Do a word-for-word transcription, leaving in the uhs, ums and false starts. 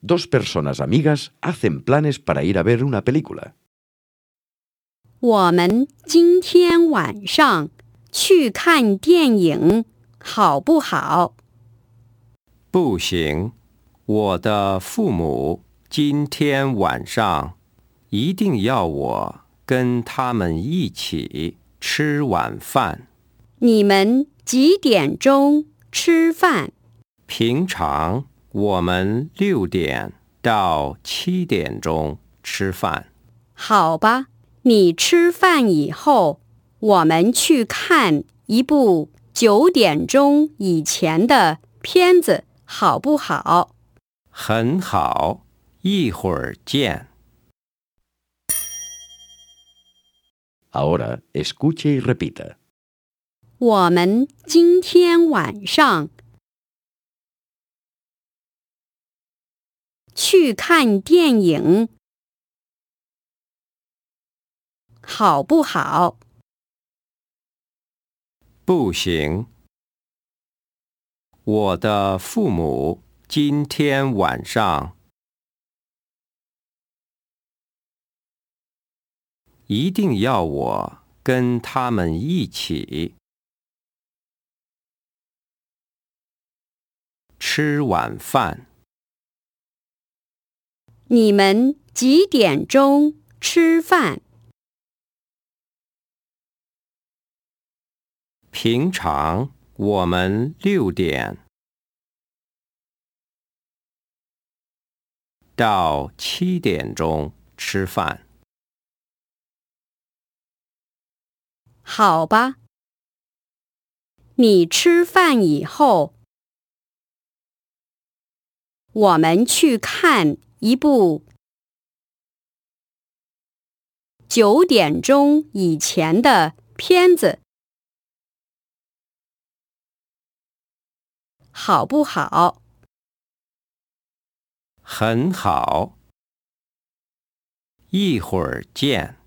Dos personas amigas hacen planes para ir a ver una película. 我们今天晚上去看电影，好不好？ 不行，我的父母今天晚上一定要我跟他们一起吃晚饭。 你们几点钟吃饭？ 平常我们六点到七点钟吃饭。 好吧，你吃饭以后，我们去看一部九点钟以前的片子，好不好？ 很好，一会儿见。 Ahora escuche y repita. 我们今天晚上去看电影，好不好？ 不行，我的父母今天晚上一定要我跟他们一起吃晚饭。 你们几点钟吃饭？ 平常我们六点到七点钟吃饭。 好吧，你吃饭以后，我们去看一部九点钟以前的片子，好不好？ 很好，一会儿见。